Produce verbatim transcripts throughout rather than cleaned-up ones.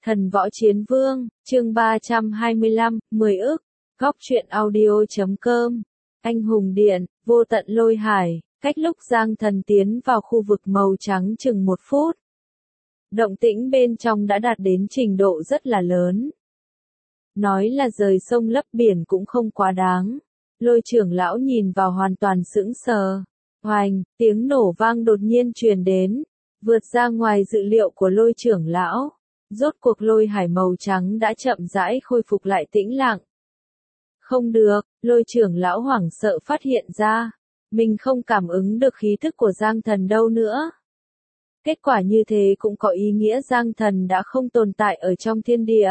Thần võ chiến vương, chương ba trăm hai mươi lăm, mười ức, góc truyện audio chấm com, anh hùng điện, vô tận lôi hải, cách lúc Giang Thần tiến vào khu vực màu trắng chừng một phút. Động tĩnh bên trong đã đạt đến trình độ rất là lớn. Nói là rời sông lấp biển cũng không quá đáng. Lôi trưởng lão nhìn vào hoàn toàn sững sờ. Hoành, tiếng nổ vang đột nhiên truyền đến, vượt ra ngoài dự liệu của lôi trưởng lão. Rốt cuộc lôi hải màu trắng đã chậm rãi khôi phục lại tĩnh lặng. Không được, lôi trưởng lão hoảng sợ phát hiện ra, mình không cảm ứng được khí thức của Giang Thần đâu nữa. Kết quả như thế cũng có ý nghĩa Giang Thần đã không tồn tại ở trong thiên địa.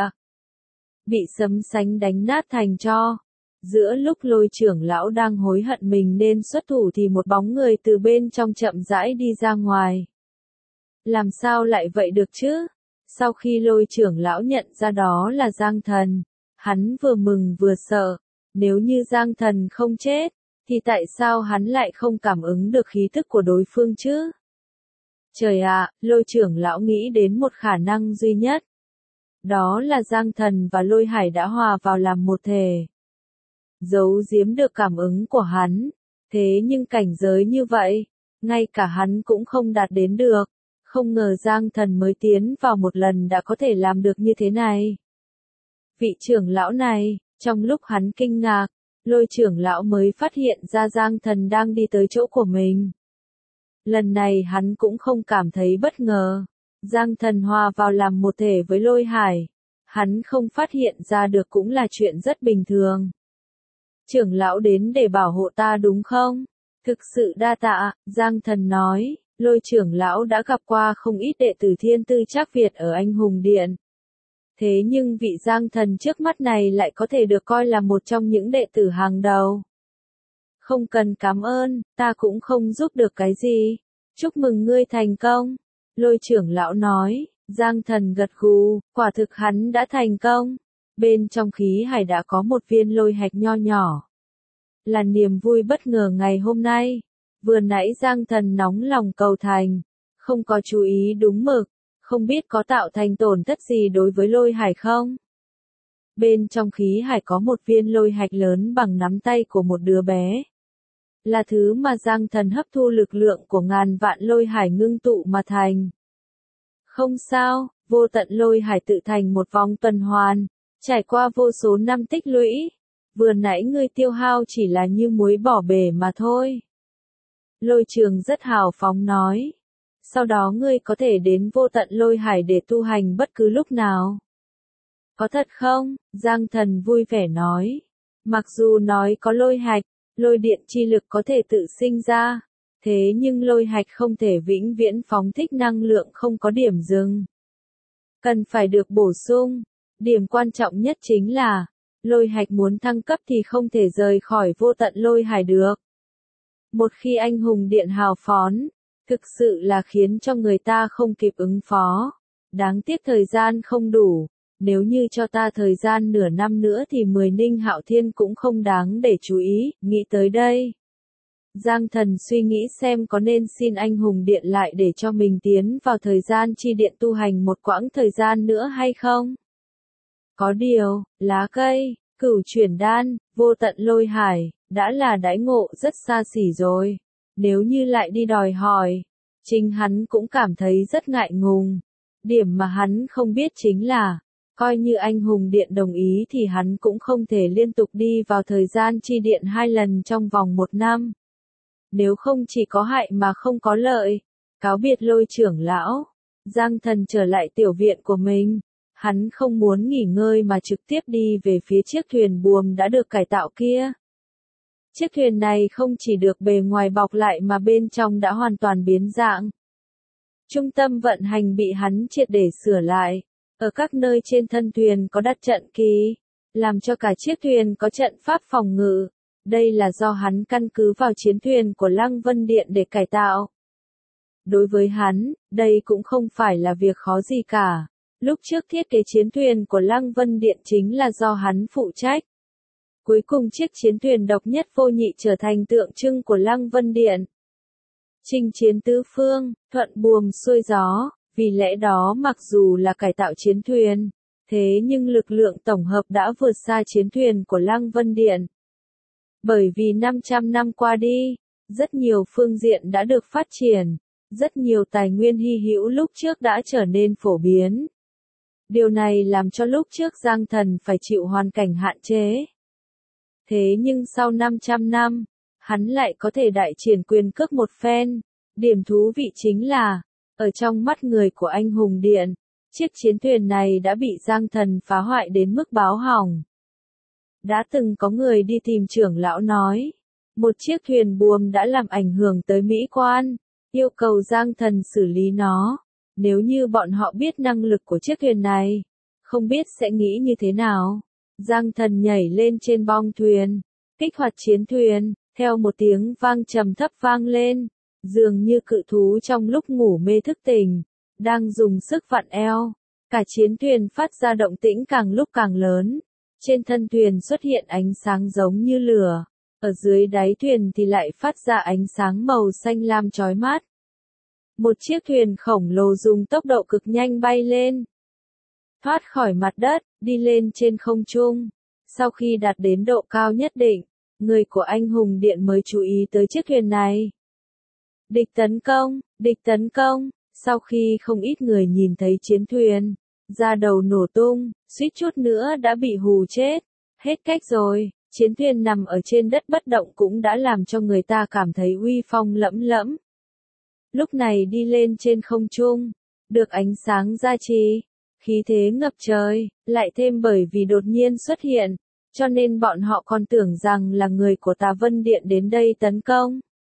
Bị sấm sánh đánh nát thành tro. Giữa lúc lôi trưởng lão đang hối hận mình nên xuất thủ thì một bóng người từ bên trong chậm rãi đi ra ngoài. Làm sao lại vậy được chứ? Sau khi lôi trưởng lão nhận ra đó là Giang Thần, hắn vừa mừng vừa sợ. Nếu như Giang Thần không chết, thì tại sao hắn lại không cảm ứng được khí thức của đối phương chứ? Trời ạ, lôi trưởng lão nghĩ đến một khả năng duy nhất. Đó là Giang Thần và lôi hải đã hòa vào làm một thể. Giấu giếm được cảm ứng của hắn. Thế nhưng cảnh giới như vậy, ngay cả hắn cũng không đạt đến được. Không ngờ Giang Thần mới tiến vào một lần đã có thể làm được như thế này. Vị trưởng lão này, trong lúc hắn kinh ngạc, lôi trưởng lão mới phát hiện ra Giang Thần đang đi tới chỗ của mình. Lần này hắn cũng không cảm thấy bất ngờ. Giang Thần hòa vào làm một thể với lôi hải. Hắn không phát hiện ra được cũng là chuyện rất bình thường. Trưởng lão đến để bảo hộ ta đúng không? Thực sự đa tạ, Giang Thần nói. Lôi trưởng lão đã gặp qua không ít đệ tử thiên tư trác Việt ở Anh Hùng Điện. Thế nhưng vị Giang Thần trước mắt này lại có thể được coi là một trong những đệ tử hàng đầu. Không cần cảm ơn, ta cũng không giúp được cái gì. Chúc mừng ngươi thành công. Lôi trưởng lão nói, Giang Thần gật gù, quả thực hắn đã thành công. Bên trong khí hải đã có một viên lôi hạch nho nhỏ. Là niềm vui bất ngờ ngày hôm nay. Vừa nãy Giang Thần nóng lòng cầu thành, không có chú ý đúng mực, không biết có tạo thành tổn thất gì đối với lôi hải không? Bên trong khí hải có một viên lôi hạch lớn bằng nắm tay của một đứa bé. Là thứ mà Giang Thần hấp thu lực lượng của ngàn vạn lôi hải ngưng tụ mà thành. Không sao, vô tận lôi hải tự thành một vòng tuần hoàn, trải qua vô số năm tích lũy. Vừa nãy ngươi tiêu hao chỉ là như muối bỏ bể mà thôi. Lôi Trường rất hào phóng nói. Sau đó ngươi có thể đến vô tận lôi hải để tu hành bất cứ lúc nào. Có thật không? Giang Thần vui vẻ nói. Mặc dù nói có lôi hạch, lôi điện chi lực có thể tự sinh ra. Thế nhưng lôi hạch không thể vĩnh viễn phóng thích năng lượng không có điểm dừng. Cần phải được bổ sung. Điểm quan trọng nhất chính là, lôi hạch muốn thăng cấp thì không thể rời khỏi vô tận lôi hải được. Một khi anh hùng điện hào phóng, thực sự là khiến cho người ta không kịp ứng phó. Đáng tiếc thời gian không đủ, nếu như cho ta thời gian nửa năm nữa thì mười Ninh Hạo Thiên cũng không đáng để chú ý, nghĩ tới đây. Giang Thần suy nghĩ xem có nên xin anh hùng điện lại để cho mình tiến vào thời gian chi điện tu hành một quãng thời gian nữa hay không? Có điều, lá cây, cửu chuyển đan, vô tận lôi hải, đã là đãi ngộ rất xa xỉ rồi. Nếu như lại đi đòi hỏi, chính hắn cũng cảm thấy rất ngại ngùng. Điểm mà hắn không biết chính là, coi như anh hùng điện đồng ý thì hắn cũng không thể liên tục đi vào thời gian chi điện hai lần trong vòng một năm. Nếu không chỉ có hại mà không có lợi. Cáo biệt lôi trưởng lão, Giang Thần trở lại tiểu viện của mình. Hắn không muốn nghỉ ngơi mà trực tiếp đi về phía chiếc thuyền buồm đã được cải tạo kia. Chiếc thuyền này không chỉ được bề ngoài bọc lại mà bên trong đã hoàn toàn biến dạng. Trung tâm vận hành bị hắn triệt để sửa lại. Ở các nơi trên thân thuyền có đặt trận kỳ, làm cho cả chiếc thuyền có trận pháp phòng ngự. Đây là do hắn căn cứ vào chiến thuyền của Lăng Vân Điện để cải tạo. Đối với hắn, đây cũng không phải là việc khó gì cả. Lúc trước thiết kế chiến thuyền của Lăng Vân Điện chính là do hắn phụ trách. Cuối cùng chiếc chiến thuyền độc nhất vô nhị trở thành tượng trưng của Lăng Vân Điện. Chinh chiến tứ phương, thuận buồm xuôi gió, Vì lẽ đó mặc dù là cải tạo chiến thuyền, thế nhưng lực lượng tổng hợp đã vượt xa chiến thuyền của Lăng Vân Điện. Bởi vì năm trăm năm qua đi, rất nhiều phương diện đã được phát triển, rất nhiều tài nguyên hy hữu lúc trước đã trở nên phổ biến. Điều này làm cho lúc trước Giang Thần phải chịu hoàn cảnh hạn chế. Thế nhưng sau năm trăm năm, hắn lại có thể đại triển quyền cước một phen. Điểm thú vị chính là, ở trong mắt người của anh hùng điện, chiếc chiến thuyền này đã bị Giang Thần phá hoại đến mức báo hỏng. Đã từng có người đi tìm trưởng lão nói, một chiếc thuyền buồm đã làm ảnh hưởng tới mỹ quan, yêu cầu Giang Thần xử lý nó. Nếu như bọn họ biết năng lực của chiếc thuyền này, không biết sẽ nghĩ như thế nào. Giang Thần nhảy lên trên bong thuyền, kích hoạt chiến thuyền, theo một tiếng vang trầm thấp vang lên, dường như cự thú trong lúc ngủ mê thức tỉnh, đang dùng sức vặn eo. Cả chiến thuyền phát ra động tĩnh càng lúc càng lớn. Trên thân thuyền xuất hiện ánh sáng giống như lửa, ở dưới đáy thuyền thì lại phát ra ánh sáng màu xanh lam chói mắt. Một chiếc thuyền khổng lồ dùng tốc độ cực nhanh bay lên, thoát khỏi mặt đất, đi lên trên không trung. Sau khi đạt đến độ cao nhất định, người của anh hùng điện mới chú ý tới chiếc thuyền này. Địch tấn công, địch tấn công, sau khi không ít người nhìn thấy chiến thuyền, da đầu nổ tung, suýt chút nữa đã bị hù chết. Hết cách rồi, chiến thuyền nằm ở trên đất bất động cũng đã làm cho người ta cảm thấy uy phong lẫm lẫm. Lúc này đi lên trên không trung, được ánh sáng gia trì, khí thế ngập trời, lại thêm bởi vì đột nhiên xuất hiện, cho nên bọn họ còn tưởng rằng là người của Tà Vân Điện đến đây tấn công.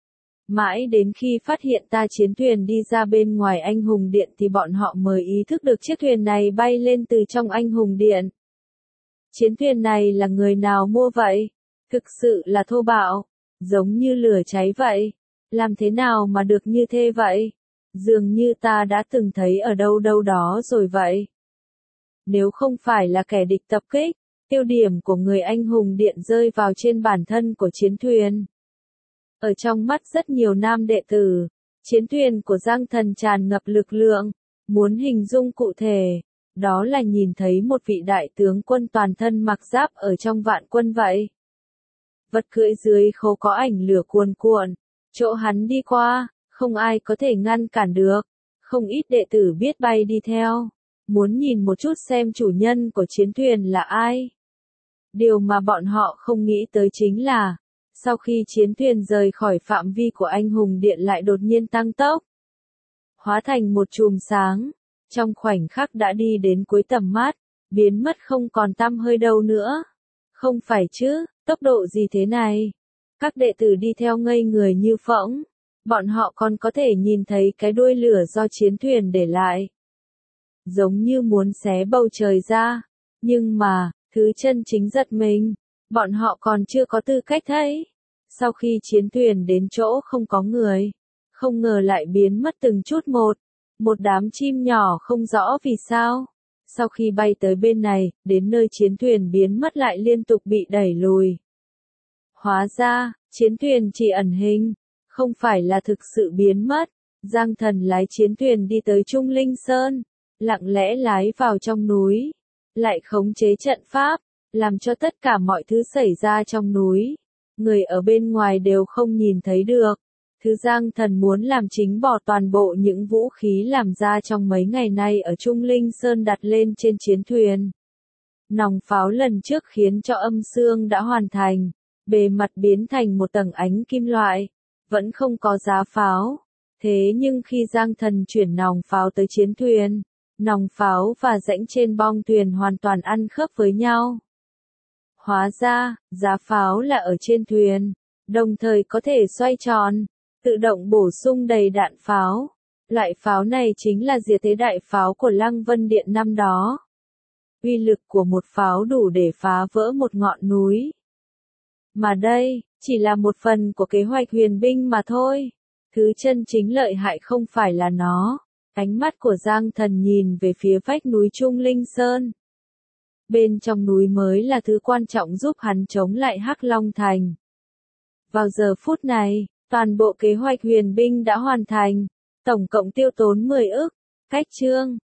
Mãi đến khi phát hiện ta chiến thuyền đi ra bên ngoài anh hùng điện thì bọn họ mới ý thức được chiếc thuyền này bay lên từ trong anh hùng điện. Chiến thuyền này là người nào mua vậy? Thực sự là thô bạo, giống như lửa cháy vậy. Làm thế nào mà được như thế vậy? Dường như ta đã từng thấy ở đâu đâu đó rồi vậy. Nếu không phải là kẻ địch tập kích, tiêu điểm của người anh hùng điện rơi vào trên bản thân của chiến thuyền. Ở trong mắt rất nhiều nam đệ tử, chiến thuyền của Giang Thần tràn ngập lực lượng, muốn hình dung cụ thể, đó là nhìn thấy một vị đại tướng quân toàn thân mặc giáp ở trong vạn quân vậy. Vật cưỡi dưới khố có ảnh lửa cuồn cuộn, chỗ hắn đi qua, không ai có thể ngăn cản được, không ít đệ tử biết bay đi theo, muốn nhìn một chút xem chủ nhân của chiến thuyền là ai. Điều mà bọn họ không nghĩ tới chính là, sau khi chiến thuyền rời khỏi phạm vi của anh hùng điện lại đột nhiên tăng tốc, hóa thành một chùm sáng, trong khoảnh khắc đã đi đến cuối tầm mắt, biến mất không còn tăm hơi đâu nữa. Không phải chứ, tốc độ gì thế này? Các đệ tử đi theo ngây người như phỗng, bọn họ còn có thể nhìn thấy cái đuôi lửa do chiến thuyền để lại. Giống như muốn xé bầu trời ra, nhưng mà, thứ chân chính giật mình, bọn họ còn chưa có tư cách thấy. Sau khi chiến thuyền đến chỗ không có người, không ngờ lại biến mất từng chút một, một đám chim nhỏ không rõ vì sao. Sau khi bay tới bên này, đến nơi chiến thuyền biến mất lại liên tục bị đẩy lùi. Hóa ra, chiến thuyền chỉ ẩn hình, không phải là thực sự biến mất. Giang Thần lái chiến thuyền đi tới Trung Linh Sơn, lặng lẽ lái vào trong núi, lại khống chế trận pháp, làm cho tất cả mọi thứ xảy ra trong núi, người ở bên ngoài đều không nhìn thấy được. Thứ Giang Thần muốn làm chính bỏ toàn bộ những vũ khí làm ra trong mấy ngày nay ở Trung Linh Sơn đặt lên trên chiến thuyền. Nòng pháo lần trước khiến cho âm xương đã hoàn thành, bề mặt biến thành một tầng ánh kim loại, vẫn không có giá pháo. Thế nhưng khi Giang Thần chuyển nòng pháo tới chiến thuyền, nòng pháo và rãnh trên bong thuyền hoàn toàn ăn khớp với nhau. Hóa ra, giá pháo là ở trên thuyền, đồng thời có thể xoay tròn, tự động bổ sung đầy đạn pháo. Loại pháo này chính là diệt thế đại pháo của Lăng Vân Điện năm đó. Uy lực của một pháo đủ để phá vỡ một ngọn núi. Mà đây, chỉ là một phần của kế hoạch huyền binh mà thôi. Thứ chân chính lợi hại không phải là nó. Ánh mắt của Giang Thần nhìn về phía vách núi Trung Linh Sơn. Bên trong núi mới là thứ quan trọng giúp hắn chống lại Hắc Long Thành. Vào giờ phút này, toàn bộ kế hoạch huyền binh đã hoàn thành, tổng cộng tiêu tốn mười ức, Cách chương